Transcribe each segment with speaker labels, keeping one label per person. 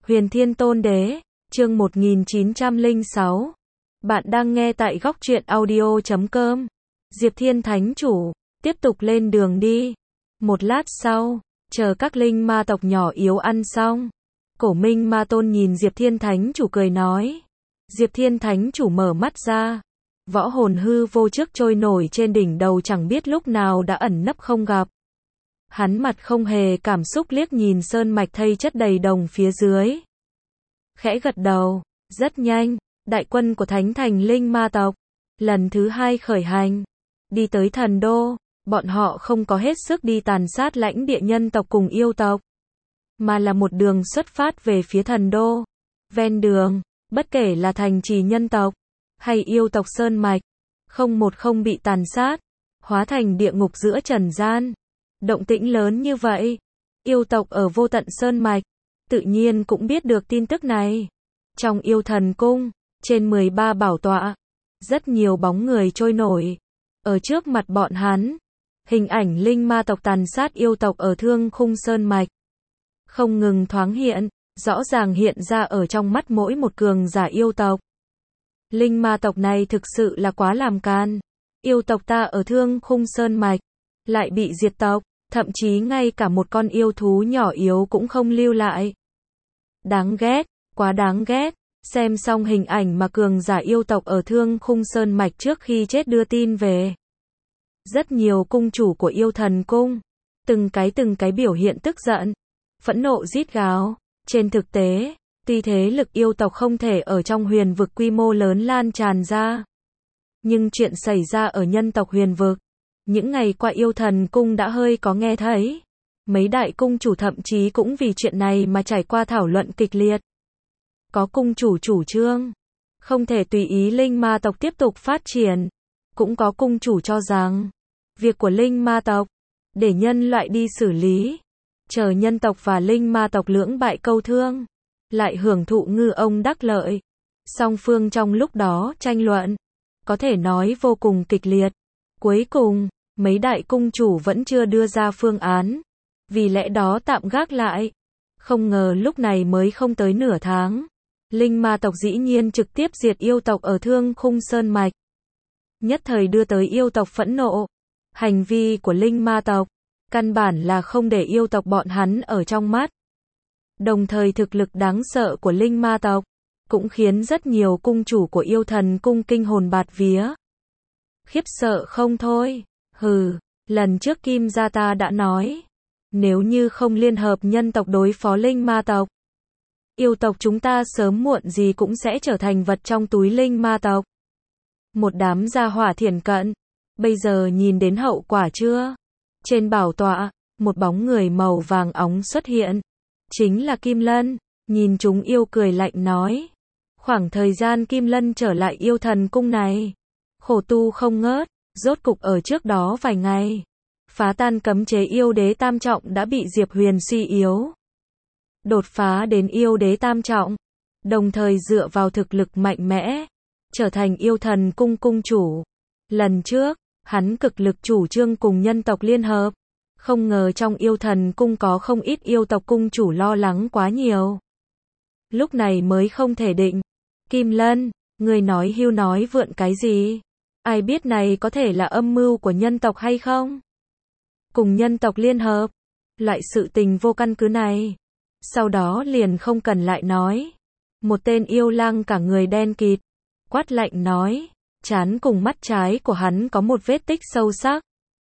Speaker 1: Huyền Thiên Tôn Đế, chương 1906. Bạn đang nghe tại góc truyện audio.com. Diệp Thiên Thánh Chủ, tiếp tục lên đường đi. Một lát sau, chờ các linh ma tộc nhỏ yếu ăn xong, Cổ Minh Ma Tôn nhìn Diệp Thiên Thánh Chủ cười nói. Diệp Thiên Thánh Chủ mở mắt ra, võ hồn hư vô trước trôi nổi trên đỉnh đầu chẳng biết lúc nào đã ẩn nấp không gặp. Hắn mặt không hề cảm xúc liếc nhìn sơn mạch thây chất đầy đồng phía dưới. Khẽ gật đầu, rất nhanh, đại quân của Thánh Thành Linh Ma tộc, lần thứ 2 khởi hành, đi tới thần đô, bọn họ không có hết sức đi tàn sát lãnh địa nhân tộc cùng yêu tộc, mà là một đường xuất phát về phía thần đô. Ven đường, bất kể là thành trì nhân tộc, hay yêu tộc sơn mạch, không bị tàn sát, hóa thành địa ngục giữa trần gian. Động tĩnh lớn như vậy, yêu tộc ở vô tận sơn mạch, tự nhiên cũng biết được tin tức này. Trong yêu thần cung, trên 13 bảo tọa, rất nhiều bóng người trôi nổi. Ở trước mặt bọn hắn, hình ảnh linh ma tộc tàn sát yêu tộc ở Thương Khung Sơn Mạch không ngừng thoáng hiện, rõ ràng hiện ra ở trong mắt mỗi một cường giả yêu tộc. Linh ma tộc này thực sự là quá làm can. Yêu tộc ta ở Thương Khung Sơn Mạch lại bị diệt tộc, thậm chí ngay cả một con yêu thú nhỏ yếu cũng không lưu lại. Đáng ghét, quá đáng ghét. Xem xong hình ảnh mà cường giả yêu tộc ở Thương Khung Sơn Mạch trước khi chết đưa tin về, rất nhiều cung chủ của yêu thần cung, từng cái biểu hiện tức giận, phẫn nộ rít gào. Trên thực tế, tuy thế lực yêu tộc không thể ở trong huyền vực quy mô lớn lan tràn ra, nhưng chuyện xảy ra ở nhân tộc huyền vực, những ngày qua yêu thần cung đã hơi có nghe thấy. Mấy đại cung chủ thậm chí cũng vì chuyện này mà trải qua thảo luận kịch liệt. Có cung chủ chủ trương không thể tùy ý linh ma tộc tiếp tục phát triển. Cũng có cung chủ cho rằng việc của linh ma tộc để nhân loại đi xử lý, chờ nhân tộc và linh ma tộc lưỡng bại câu thương, lại hưởng thụ ngư ông đắc lợi. Song phương trong lúc đó tranh luận, có thể nói vô cùng kịch liệt. Cuối cùng, mấy đại cung chủ vẫn chưa đưa ra phương án, vì lẽ đó tạm gác lại. Không ngờ lúc này mới không tới nửa tháng, linh ma tộc dĩ nhiên trực tiếp diệt yêu tộc ở Thương Khung Sơn Mạch. Nhất thời đưa tới yêu tộc phẫn nộ. Hành vi của linh ma tộc, căn bản là không để yêu tộc bọn hắn ở trong mắt. Đồng thời thực lực đáng sợ của linh ma tộc, cũng khiến rất nhiều cung chủ của yêu thần cung kinh hồn bạt vía. Khiếp sợ không thôi. Hừ, lần trước Kim gia ta đã nói, nếu như không liên hợp nhân tộc đối phó linh ma tộc, yêu tộc chúng ta sớm muộn gì cũng sẽ trở thành vật trong túi linh ma tộc. Một đám gia hỏa thiển cận, bây giờ nhìn đến hậu quả chưa? Trên bảo tọa, một bóng người màu vàng óng xuất hiện, chính là Kim Lân. Nhìn chúng yêu cười lạnh nói, khoảng thời gian Kim Lân trở lại yêu thần cung này, khổ tu không ngớt, rốt cục ở trước đó vài ngày, phá tan cấm chế yêu đế tam trọng đã bị Diệp Huyền suy yếu, đột phá đến yêu đế tam trọng, đồng thời dựa vào thực lực mạnh mẽ, trở thành yêu thần cung cung chủ. Lần trước, hắn cực lực chủ trương cùng nhân tộc liên hợp, không ngờ trong yêu thần cung có không ít yêu tộc cung chủ lo lắng quá nhiều. Lúc này mới không thể định. Kim Lân, người nói hưu nói vượn cái gì? Ai biết này có thể là âm mưu của nhân tộc hay không? Cùng nhân tộc liên hợp, loại sự tình vô căn cứ này. Sau đó liền không cần lại nói. Một tên yêu lang cả người đen kịt, quát lạnh nói, trán cùng mắt trái của hắn có một vết tích sâu sắc,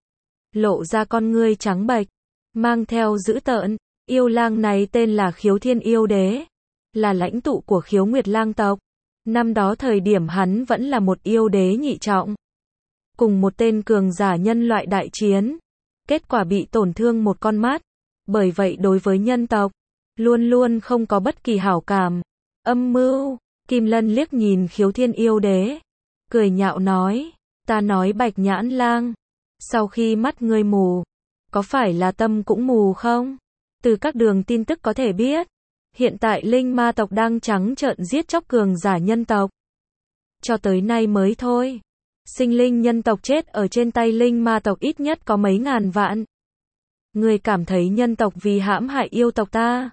Speaker 1: lộ ra con ngươi trắng bệch, mang theo dữ tợn. Yêu lang này tên là Khiếu Thiên Yêu Đế, là lãnh tụ của Khiếu Nguyệt lang tộc. Năm đó thời điểm hắn vẫn là một yêu đế nhị trọng, cùng một tên cường giả nhân loại đại chiến, kết quả bị tổn thương một con mắt, bởi vậy đối với nhân tộc, luôn luôn không có bất kỳ hảo cảm. Âm mưu. Kim Lân liếc nhìn Khiếu Thiên Yêu Đế, cười nhạo nói, ta nói Bạch Nhãn Lang, sau khi mắt ngươi mù, có phải là tâm cũng mù không? Từ các đường tin tức có thể biết, hiện tại linh ma tộc đang trắng trợn giết chóc cường giả nhân tộc. Cho tới nay mới thôi, sinh linh nhân tộc chết ở trên tay linh ma tộc ít nhất có mấy ngàn vạn. Ngươi cảm thấy nhân tộc vì hãm hại yêu tộc ta,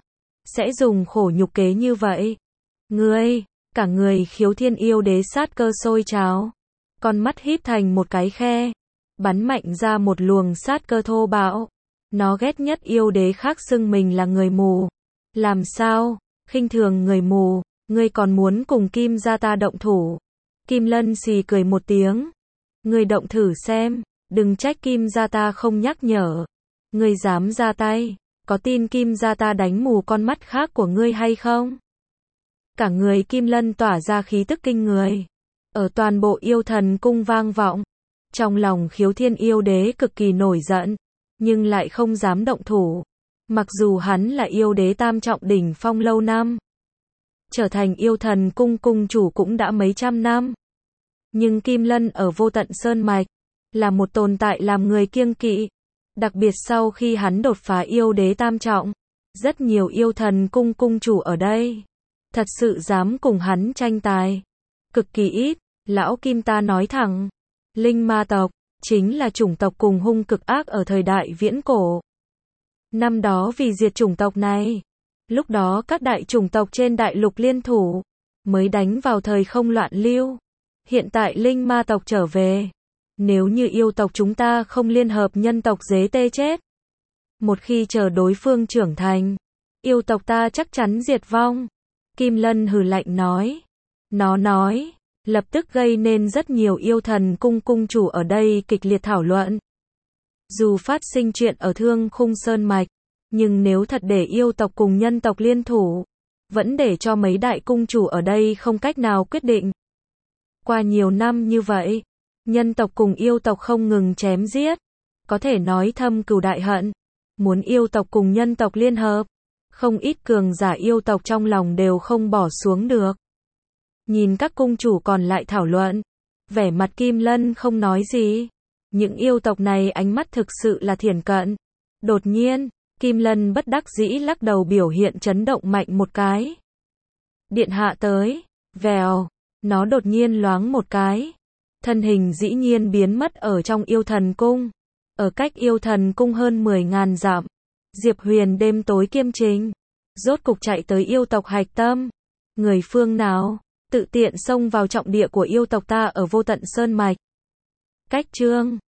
Speaker 1: sẽ dùng khổ nhục kế như vậy. Ngươi, cả người Khiếu Thiên yêu đế sát cơ sôi trào, con mắt híp thành một cái khe, bắn mạnh ra một luồng sát cơ thô bạo. Nó ghét nhất yêu đế khác xưng mình là người mù. Làm sao, khinh thường người mù, ngươi còn muốn cùng Kim gia ta động thủ. Kim Lân xì cười một tiếng. Ngươi động thử xem, đừng trách Kim gia ta không nhắc nhở. Ngươi dám ra tay, có tin Kim gia ta đánh mù con mắt khác của ngươi hay không? Cả người Kim Lân tỏa ra khí tức kinh người, ở toàn bộ yêu thần cung vang vọng. Trong lòng Khiếu Thiên yêu đế cực kỳ nổi giận, nhưng lại không dám động thủ. Mặc dù hắn là yêu đế tam trọng đỉnh phong lâu năm, trở thành yêu thần cung cung chủ cũng đã mấy trăm năm. Nhưng Kim Lân ở Vô Tận Sơn Mạch, là một tồn tại làm người kiêng kỵ. Đặc biệt sau khi hắn đột phá yêu đế tam trọng, rất nhiều yêu thần cung cung chủ ở đây, thật sự dám cùng hắn tranh tài. Cực kỳ ít, lão Kim ta nói thẳng, linh ma tộc, chính là chủng tộc cùng hung cực ác ở thời đại viễn cổ. Năm đó vì diệt chủng tộc này, lúc đó các đại chủng tộc trên đại lục liên thủ, mới đánh vào thời không loạn lưu. Hiện tại linh ma tộc trở về, nếu như yêu tộc chúng ta không liên hợp nhân tộc dế tê chết. Một khi chờ đối phương trưởng thành, yêu tộc ta chắc chắn diệt vong. Kim Lân hừ lạnh nói. Nó nói, lập tức gây nên rất nhiều yêu thần cung cung chủ ở đây kịch liệt thảo luận. Dù phát sinh chuyện ở Thương Khung Sơn Mạch, nhưng nếu thật để yêu tộc cùng nhân tộc liên thủ, vẫn để cho mấy đại cung chủ ở đây không cách nào quyết định. Qua nhiều năm như vậy, nhân tộc cùng yêu tộc không ngừng chém giết, có thể nói thâm cừu đại hận. Muốn yêu tộc cùng nhân tộc liên hợp, không ít cường giả yêu tộc trong lòng đều không bỏ xuống được. Nhìn các cung chủ còn lại thảo luận, vẻ mặt Kim Lân không nói gì. Những yêu tộc này ánh mắt thực sự là thiển cận. Đột nhiên, Kim Lân bất đắc dĩ lắc đầu biểu hiện chấn động mạnh một cái. Điện hạ tới, vèo, nó đột nhiên loáng một cái. Thân hình dĩ nhiên biến mất ở trong yêu thần cung. Ở cách yêu thần cung hơn 10.000 dặm, Diệp Huyền đêm tối kiêm trình, rốt cục chạy tới yêu tộc Hạch Tâm. Người phương nào, tự tiện xông vào trọng địa của yêu tộc ta ở Vô Tận Sơn Mạch. Cách chương